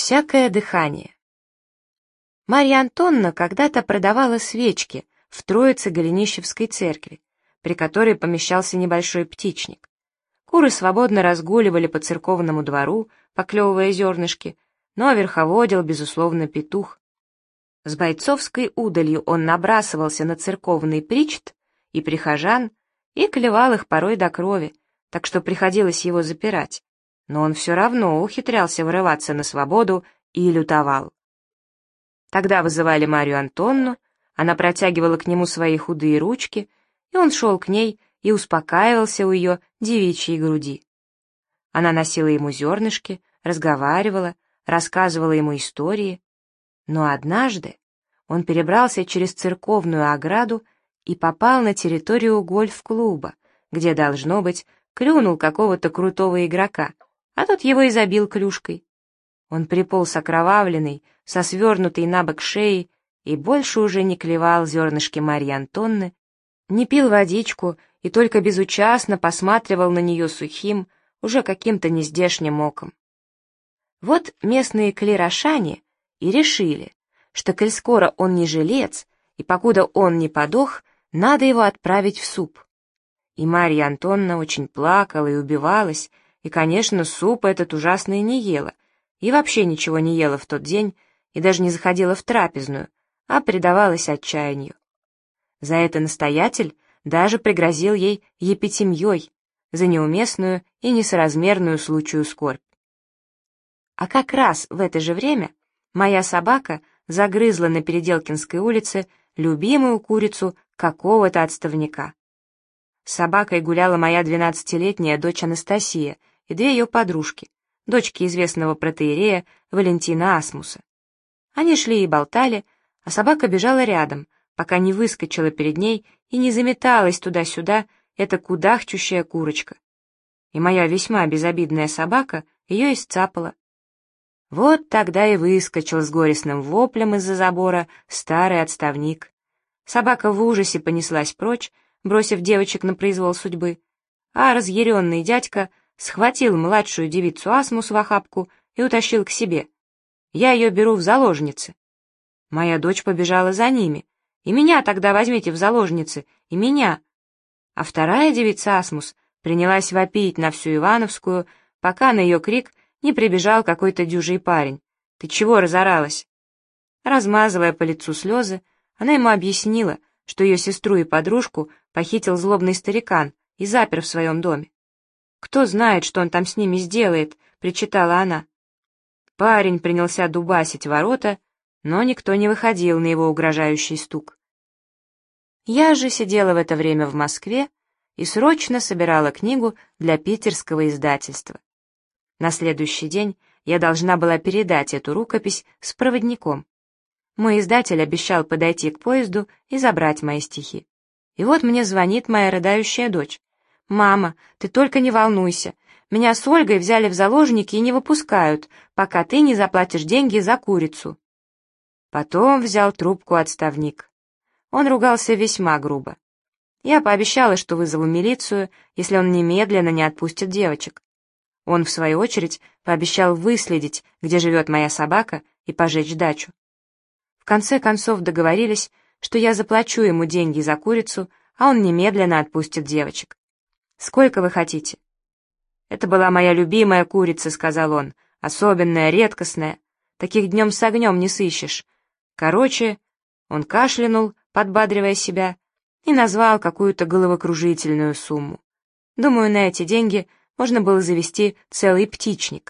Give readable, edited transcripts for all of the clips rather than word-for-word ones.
Всякое дыхание. Марья Антоновна когда-то продавала свечки в Троице-Голенищевской церкви, при которой помещался небольшой птичник. Куры свободно разгуливали по церковному двору, поклевывая зернышки, но верховодил, безусловно, петух. С бойцовской удалью он набрасывался на церковный причт и прихожан и клевал их порой до крови, так что приходилось его запирать, но он все равно ухитрялся вырываться на свободу и лютовал. Тогда вызывали Марью Антоновну, она протягивала к нему свои худые ручки, и он шел к ней и успокаивался у ее девичьей груди. Она носила ему зернышки, разговаривала, рассказывала ему истории, но однажды он перебрался через церковную ограду и попал на территорию гольф-клуба, где, должно быть, клюнул какого-то крутого игрока, а тот его и забил клюшкой. Он приполз окровавленный, со свернутой на бок шеей, и больше уже не клевал зернышки Марьи Антоновны, не пил водичку и только безучастно посматривал на нее сухим, уже каким-то нездешним оком. Вот местные клерошане и решили, что, коль скоро он не жилец, и покуда он не подох, надо его отправить в суп. И Марья Антоновна очень плакала и убивалась, и, конечно, суп этот ужасный не ела, и вообще ничего не ела в тот день, и даже не заходила в трапезную, а предавалась отчаянию. За это настоятель даже пригрозил ей епитемьей за неуместную и несоразмерную случаю скорбь. А как раз в это же время моя собака загрызла на Переделкинской улице любимую курицу какого-то отставника. С собакой гуляла моя 12-летняя дочь Анастасия и две ее подружки, дочки известного протоиерея Валентина Асмуса. Они шли и болтали, а собака бежала рядом, пока не выскочила перед ней и не заметалась туда-сюда эта кудахчущая курочка. И моя весьма безобидная собака ее исцапала. Вот тогда и выскочил с горестным воплем из-за забора старый отставник. Собака в ужасе понеслась прочь, бросив девочек на произвол судьбы, а разъяренный дядька схватил младшую девицу Асмус в охапку и утащил к себе. Я ее беру в заложницы. Моя дочь побежала за ними. И меня тогда возьмите в заложницы, и меня. А вторая девица Асмус принялась вопить на всю Ивановскую, пока на ее крик не прибежал какой-то дюжий парень. «Ты чего разоралась?» Размазывая по лицу слезы, она ему объяснила, что ее сестру и подружку похитил злобный старикан и запер в своем доме. «Кто знает, что он там с ними сделает?» — причитала она. Парень принялся дубасить ворота, но никто не выходил на его угрожающий стук. Я же сидела в это время в Москве и срочно собирала книгу для питерского издательства. На следующий день я должна была передать эту рукопись с проводником. Мой издатель обещал подойти к поезду и забрать мои стихи. И вот мне звонит моя рыдающая дочь. «Мама, ты только не волнуйся. Меня с Ольгой взяли в заложники и не выпускают, пока ты не заплатишь деньги за курицу». Потом взял трубку отставник. Он ругался весьма грубо. Я пообещала, что вызову милицию, если он немедленно не отпустит девочек. Он, в свою очередь, пообещал выследить, где живет моя собака, и пожечь дачу. В конце концов договорились, что я заплачу ему деньги за курицу, а он немедленно отпустит девочек. «Сколько вы хотите?» «Это была моя любимая курица», — сказал он, — «особенная, редкостная. Таких днем с огнем не сыщешь. Короче...» Он кашлянул, подбадривая себя, и назвал какую-то головокружительную сумму. Думаю, на эти деньги можно было завести целый птичник.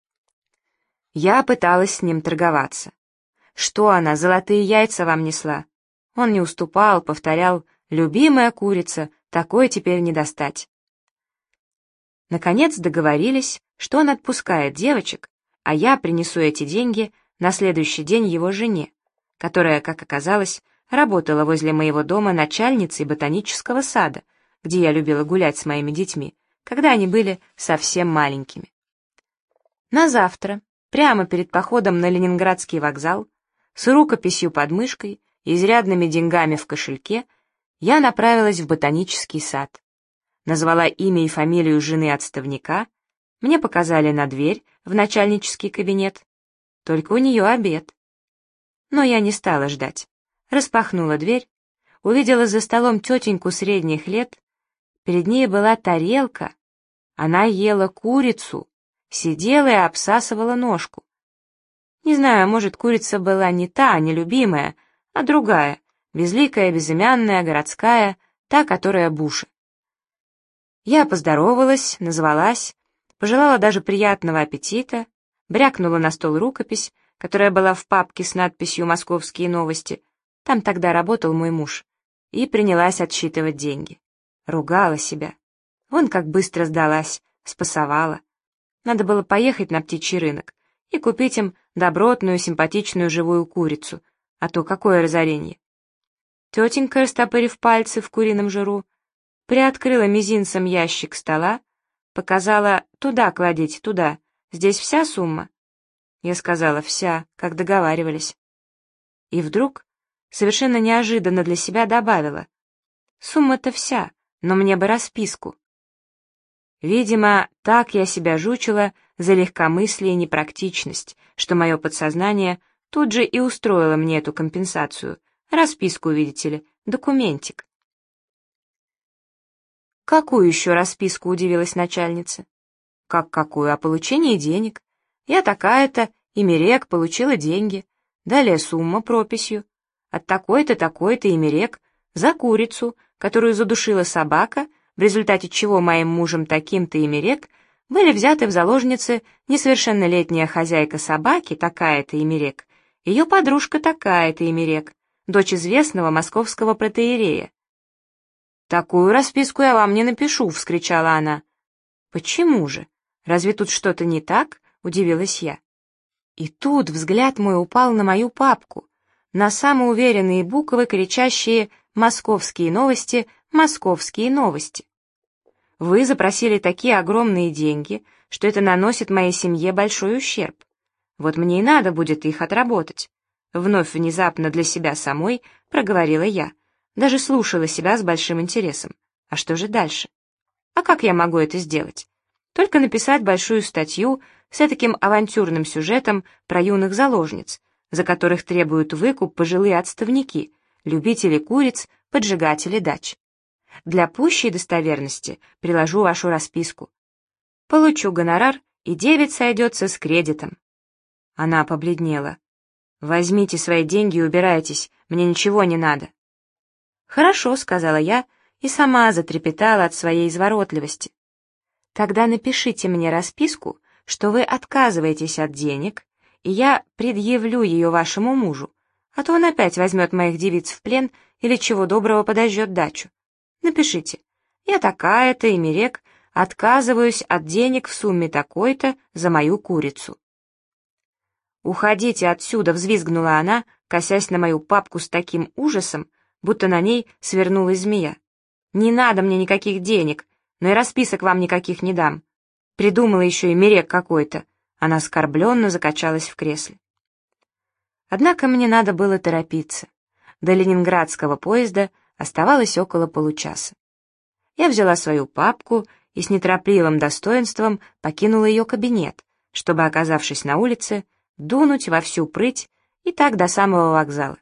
Я пыталась с ним торговаться. Что она, золотые яйца вам несла? Он не уступал, повторял: «Любимая курица, такой теперь не достать». Наконец договорились, что он отпускает девочек, а я принесу эти деньги на следующий день его жене, которая, как оказалось, работала возле моего дома начальницей ботанического сада, где я любила гулять с моими детьми, когда они были совсем маленькими. На завтра, прямо перед походом на Ленинградский вокзал, с рукописью под мышкой и изрядными деньгами в кошельке, я направилась в ботанический сад. Назвала имя и фамилию жены отставника, мне показали на дверь в начальнический кабинет. только у нее обед. Но я не стала ждать. Распахнула дверь, увидела за столом тетеньку средних лет. Перед ней была тарелка. Она ела курицу, сидела и обсасывала ножку. Не знаю, может, курица была не та, нелюбимая, а другая, безликая, безымянная, городская, та, которая Буша. Я поздоровалась, назвалась, пожелала даже приятного аппетита, брякнула на стол рукопись, которая была в папке с надписью «Московские новости», там тогда работал мой муж, и принялась отсчитывать деньги. Ругала себя. Вон как быстро сдалась, спасовала. Надо было поехать на птичий рынок и купить им добротную, симпатичную живую курицу, а то какое разорение. Тетенька, растопырив пальцы в курином жиру, приоткрыла мизинцем ящик стола, показала: «Туда кладите, туда, здесь вся сумма?» Я сказала: «Вся», как договаривались. И вдруг, совершенно неожиданно для себя, добавила: «Сумма-то вся, но мне бы расписку». Видимо, так я себя жучила за легкомыслие и непрактичность, что мое подсознание тут же и устроило мне эту компенсацию. Расписку, видите ли, документик. «Какую еще расписку?» — удивилась начальница. «Как какую? О получении денег. Я такая-то, имерек, получила деньги. Далее сумма прописью. От такой-то, такой-то имерек за курицу, которую задушила собака, в результате чего моим мужем таким-то имерек были взяты в заложницы несовершеннолетняя хозяйка собаки, такая-то имерек, ее подружка такая-то имерек, дочь известного московского протоиерея». «Такую расписку я вам не напишу», — вскричала она. «Почему же? Разве тут что-то не так?» — удивилась я. И тут взгляд мой упал на мою папку, на самоуверенные буквы, кричащие «Московские новости, московские новости». Вы запросили такие огромные деньги, что это наносит моей семье большой ущерб. Вот мне и надо будет их отработать. Вновь внезапно для себя самой проговорила я. Даже слушала себя с большим интересом. А что же дальше? А как я могу это сделать? Только написать большую статью с таким авантюрным сюжетом про юных заложниц, за которых требуют выкуп пожилые отставники, любители куриц, поджигатели дач. Для пущей достоверности приложу вашу расписку. Получу гонорар, и девять сойдется с кредитом. Она побледнела. «Возьмите свои деньги и убирайтесь, мне ничего не надо». «Хорошо», — сказала я, и сама затрепетала от своей изворотливости. «Тогда напишите мне расписку, что вы отказываетесь от денег, и я предъявлю ее вашему мужу, а то он опять возьмет моих девиц в плен или чего доброго подожжет дачу. Напишите: я такая-то, имерек, отказываюсь от денег в сумме такой-то за мою курицу». «Уходите отсюда!» — взвизгнула она, косясь на мою папку с таким ужасом, будто на ней свернулась змея. «Не надо мне никаких денег, но и расписок вам никаких не дам. Придумала еще и мерек какой-то». Она оскорбленно закачалась в кресле. Однако мне надо было торопиться. До ленинградского поезда оставалось около получаса. Я взяла свою папку и с неторопливым достоинством покинула ее кабинет, чтобы, оказавшись на улице, дунуть во всю прыть и так до самого вокзала.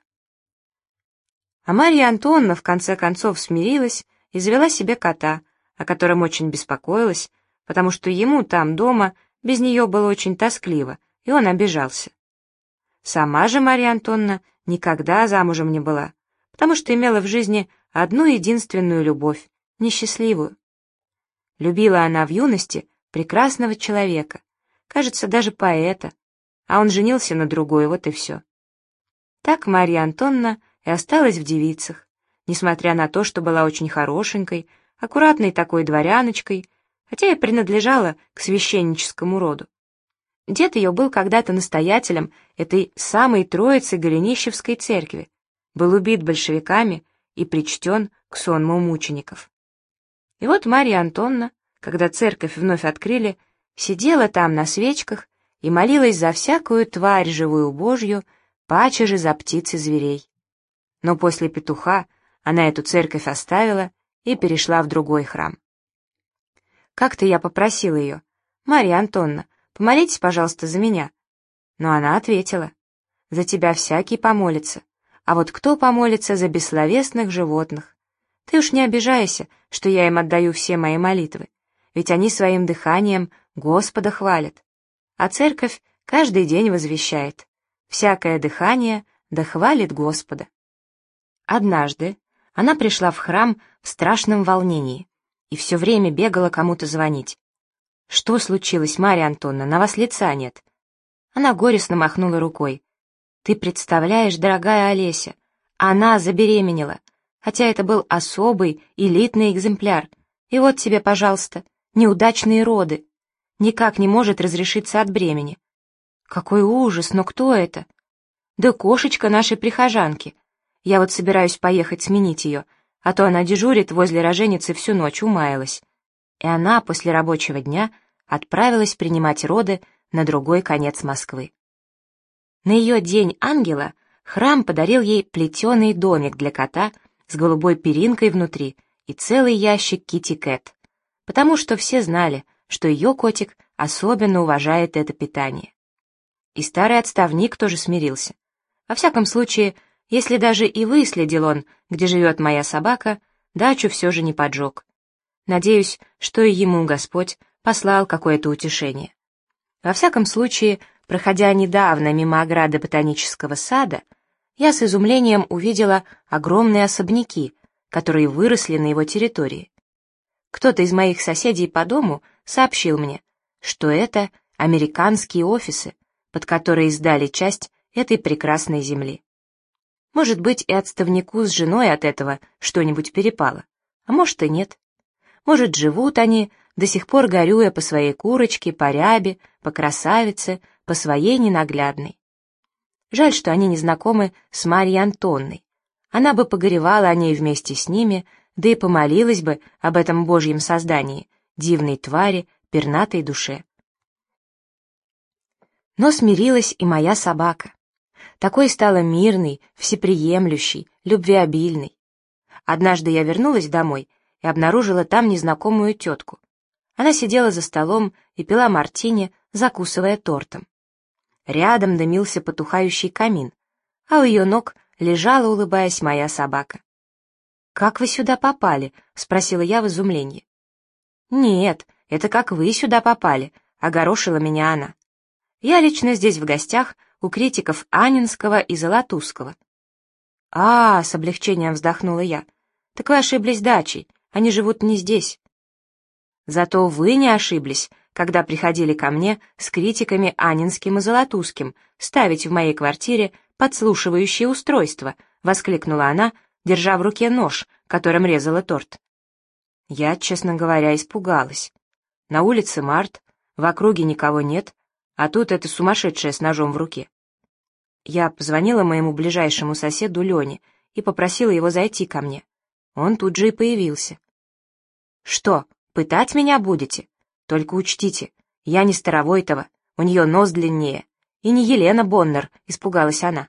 А Марья Антоновна в конце концов смирилась и завела себе кота, о котором очень беспокоилась, потому что ему там дома без нее было очень тоскливо, и он обижался. Сама же Марья Антоновна никогда замужем не была, потому что имела в жизни одну единственную любовь, несчастливую. Любила она в юности прекрасного человека, кажется, даже поэта, а он женился на другой, вот и все. Так Марья Антоновна и осталась в девицах, несмотря на то, что была очень хорошенькой, аккуратной такой дворяночкой, хотя и принадлежала к священническому роду. Дед ее был когда-то настоятелем этой самой Троицы Голенищевской церкви, был убит большевиками и причтен к сонму мучеников. И вот Марья Антоновна, когда церковь вновь открыли, сидела там на свечках и молилась за всякую тварь живую Божью, паче же за птиц и зверей. Но после петуха она эту церковь оставила и перешла в другой храм. Как-то я попросила ее: «Марья Антоновна, помолитесь, пожалуйста, за меня». Но она ответила: «За тебя всякий помолится, а вот кто помолится за бессловесных животных? Ты уж не обижайся, что я им отдаю все мои молитвы, ведь они своим дыханием Господа хвалят. А церковь каждый день возвещает: всякое дыхание да хвалит Господа». Однажды она пришла в храм в страшном волнении и все время бегала кому-то звонить. «Что случилось, Марья Антоновна, на вас лица нет?» Она горестно махнула рукой. «Ты представляешь, дорогая Олеся, она забеременела, хотя это был особый, элитный экземпляр. И вот тебе, пожалуйста, неудачные роды. Никак не может разрешиться от бремени». «Какой ужас, но кто это?» «Да кошечка нашей прихожанки. Я вот собираюсь поехать сменить ее, а то она дежурит возле роженицы всю ночь, умаялась». И она после рабочего дня отправилась принимать роды на другой конец Москвы. На ее день ангела храм подарил ей плетеный домик для кота с голубой перинкой внутри и целый ящик китти-кэт, потому что все знали, что ее котик особенно уважает это питание. И старый отставник тоже смирился. Во всяком случае, если даже и выследил он, где живет моя собака, дачу все же не поджег. Надеюсь, что и ему Господь послал какое-то утешение. Во всяком случае, проходя недавно мимо ограды ботанического сада, я с изумлением увидела огромные особняки, которые выросли на его территории. Кто-то из моих соседей по дому сообщил мне, что это американские офисы, под которые сдали часть этой прекрасной земли. Может быть, и отставнику с женой от этого что-нибудь перепало, а может и нет. Может, живут они, до сих пор горюя по своей курочке, по рябе, по красавице, по своей ненаглядной. Жаль, что они не знакомы с Марьей Антонной. Она бы погоревала о ней вместе с ними, да и помолилась бы об этом Божьем создании, дивной твари, пернатой душе. Но смирилась и моя собака. Такой стала мирной, всеприемлющей, любвеобильной. Однажды я вернулась домой и обнаружила там незнакомую тетку. Она сидела за столом и пила мартини, закусывая тортом. Рядом дымился потухающий камин, а у ее ног лежала, улыбаясь, моя собака. «Как вы сюда попали?» — спросила я в изумлении. «Нет, это как вы сюда попали», — огорошила меня она. «Я лично здесь в гостях у критиков Анненского и Золотузского». «А, — с облегчением вздохнула я, — так вы ошиблись дачей, они живут не здесь». «Зато вы не ошиблись, когда приходили ко мне с критиками Анненским и Золотузским ставить в моей квартире подслушивающее устройство», — воскликнула она, держа в руке нож, которым резала торт. Я, честно говоря, испугалась. На улице март, в округе никого нет, а тут эта сумасшедшая с ножом в руке. Я позвонила моему ближайшему соседу Лене и попросила его зайти ко мне. Он тут же и появился. «Что, пытать меня будете? Только учтите, я не Старовойтова, у нее нос длиннее, и не Елена Боннер», — испугалась она.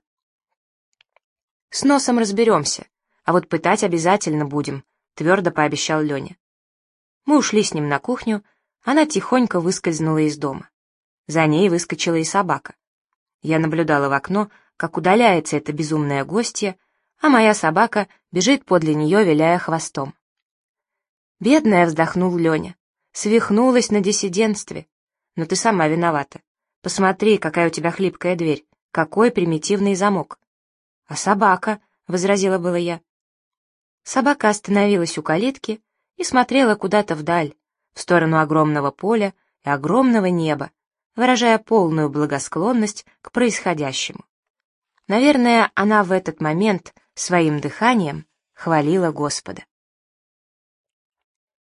«С носом разберемся, а вот пытать обязательно будем», — твердо пообещал Леня. Мы ушли с ним на кухню, она тихонько выскользнула из дома. За ней выскочила и собака. Я наблюдала в окно, как удаляется эта безумная гостья, а моя собака бежит подле нее, виляя хвостом. «Бедная», — вздохнул Леня, — «свихнулась на диссидентстве. Но ты сама виновата. Посмотри, какая у тебя хлипкая дверь, какой примитивный замок». «А собака?» — возразила было я. Собака остановилась у калитки и смотрела куда-то вдаль, в сторону огромного поля и огромного неба, выражая полную благосклонность к происходящему. Наверное, она в этот момент своим дыханием хвалила Господа.